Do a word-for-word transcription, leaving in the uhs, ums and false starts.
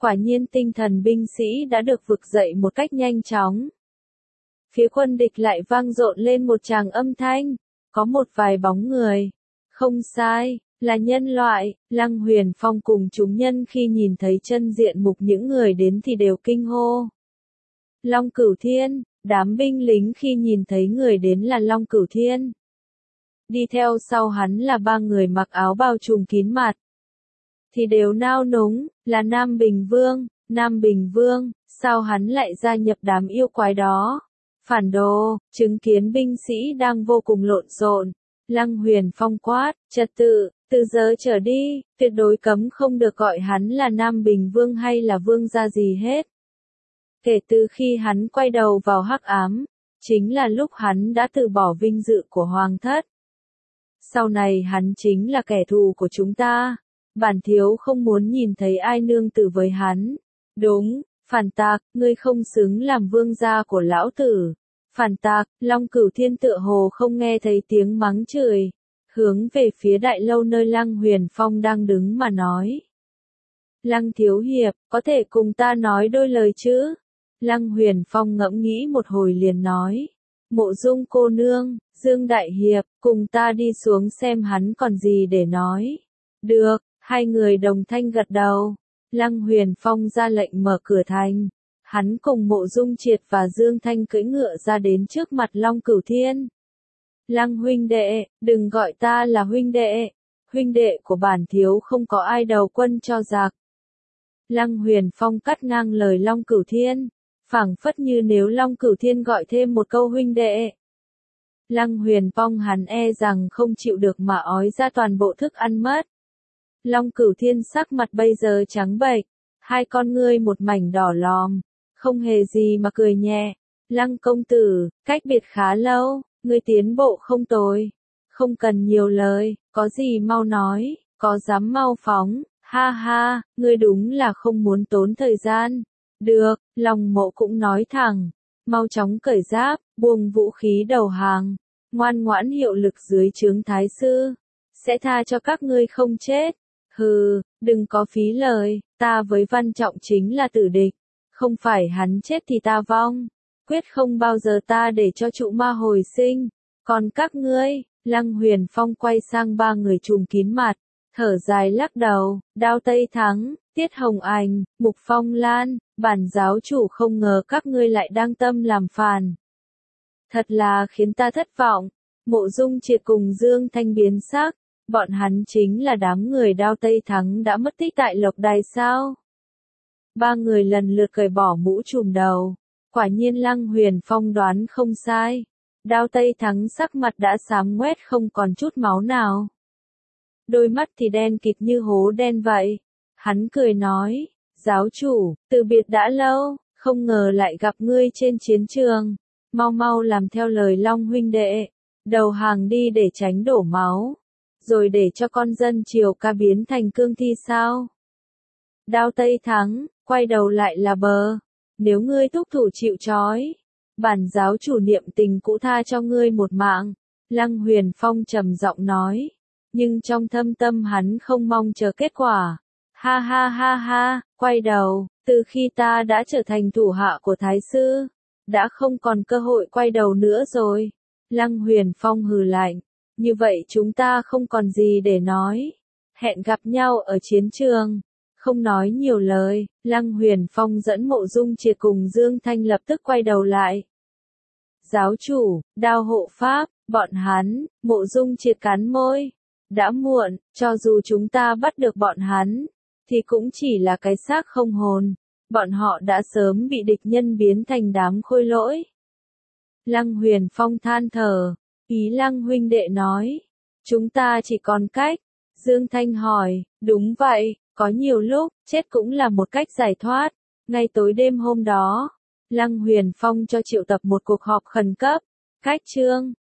Quả nhiên tinh thần binh sĩ đã được vực dậy một cách nhanh chóng. Phía quân địch lại vang dội lên một tràng âm thanh, có một vài bóng người. Không sai, là nhân loại. Lăng Huyền Phong cùng chúng nhân khi nhìn thấy chân diện mục những người đến thì đều kinh hô. Long Cửu Thiên, đám binh lính khi nhìn thấy người đến là Long Cửu Thiên. Đi theo sau hắn là ba người mặc áo bao trùm kín mặt. Thì đều nao núng, là Nam Bình Vương, Nam Bình Vương, sao hắn lại gia nhập đám yêu quái đó? Phản đồ, chứng kiến binh sĩ đang vô cùng lộn xộn. Lăng Huyền Phong quát, trật tự, từ giờ trở đi, tuyệt đối cấm không được gọi hắn là Nam Bình Vương hay là vương gia gì hết. Kể từ khi hắn quay đầu vào hắc ám, chính là lúc hắn đã từ bỏ vinh dự của hoàng thất. Sau này hắn chính là kẻ thù của chúng ta. Bản thiếu không muốn nhìn thấy ai nương tử với hắn. Đúng, phản tạc, ngươi không xứng làm vương gia của lão tử. Phản tạc, Long Cửu Thiên tựa hồ không nghe thấy tiếng mắng chửi. Hướng về phía đại lâu nơi Lăng Huyền Phong đang đứng mà nói. Lăng thiếu hiệp, có thể cùng ta nói đôi lời chứ? Lăng Huyền Phong ngẫm nghĩ một hồi liền nói. Mộ Dung cô nương, Dương đại hiệp, cùng ta đi xuống xem hắn còn gì để nói. Được, hai người đồng thanh gật đầu. Lăng Huyền Phong ra lệnh mở cửa thành. Hắn cùng Mộ Dung Triệt và Dương Thanh cưỡi ngựa ra đến trước mặt Long Cửu Thiên. Lăng huynh đệ, đừng gọi ta là huynh đệ. Huynh đệ của bản thiếu không có ai đầu quân cho giặc. Lăng Huyền Phong cắt ngang lời Long Cửu Thiên. Phảng phất như nếu Long Cửu Thiên gọi thêm một câu huynh đệ. Lăng Huyền Phong hắn e rằng không chịu được mà ói ra toàn bộ thức ăn mất. Long Cửu Thiên sắc mặt bây giờ trắng bệch, hai con ngươi một mảnh đỏ lòm, không hề gì mà cười nhẹ. Lăng công tử, cách biệt khá lâu, ngươi tiến bộ không tồi, không cần nhiều lời, có gì mau nói, có dám mau phóng, ha ha, ngươi đúng là không muốn tốn thời gian. Được, Long Mộ cũng nói thẳng, mau chóng cởi giáp, buông vũ khí đầu hàng, ngoan ngoãn hiệu lực dưới trướng thái sư, sẽ tha cho các ngươi không chết. Hừ, đừng có phí lời, ta với Văn Trọng chính là tử địch, không phải hắn chết thì ta vong, quyết không bao giờ ta để cho trụ ma hồi sinh. Còn các ngươi, Lăng Huyền Phong quay sang ba người trùm kín mặt, thở dài lắc đầu, Đao Tây Thắng, Tiết Hồng Ảnh, Mục Phong Lan, bản giáo chủ không ngờ các ngươi lại đang tâm làm phản. Thật là khiến ta thất vọng. Mộ Dung Triệt cùng Dương Thanh biến sắc, bọn hắn chính là đám người Đao Tây Thắng đã mất tích tại Lộc Đài sao? Ba người lần lượt cởi bỏ mũ trùm đầu, quả nhiên Lăng Huyền Phong đoán không sai. Đao Tây Thắng sắc mặt đã xám ngoét không còn chút máu nào. Đôi mắt thì đen kịt như hố đen vậy. Hắn cười nói, giáo chủ, từ biệt đã lâu, không ngờ lại gặp ngươi trên chiến trường. Mau mau làm theo lời Long huynh đệ, đầu hàng đi để tránh đổ máu, rồi để cho con dân triều ca biến thành cương thi sao? Đao Tây Thắng, quay đầu lại là bờ, nếu ngươi thúc thủ chịu trói, bản giáo chủ niệm tình cũ tha cho ngươi một mạng. Lăng Huyền Phong trầm giọng nói, nhưng trong thâm tâm hắn không mong chờ kết quả. Ha ha ha ha, quay đầu, từ khi ta đã trở thành thủ hạ của Thái sư, đã không còn cơ hội quay đầu nữa rồi. Lăng Huyền Phong hừ lạnh, như vậy chúng ta không còn gì để nói. Hẹn gặp nhau ở chiến trường. Không nói nhiều lời, Lăng Huyền Phong dẫn Mộ Dung Triệt cùng Dương Thanh lập tức quay đầu lại. Giáo chủ, Đao hộ pháp, bọn hắn, Mộ Dung Triệt cắn môi. Đã muộn, cho dù chúng ta bắt được bọn hắn, thì cũng chỉ là cái xác không hồn. Bọn họ đã sớm bị địch nhân biến thành đám khôi lỗi. Lăng Huyền Phong than thở, ý Lăng huynh đệ nói, chúng ta chỉ còn cách. Dương Thanh hỏi, đúng vậy, có nhiều lúc, chết cũng là một cách giải thoát. Ngay tối đêm hôm đó, Lăng Huyền Phong cho triệu tập một cuộc họp khẩn cấp. Cách chương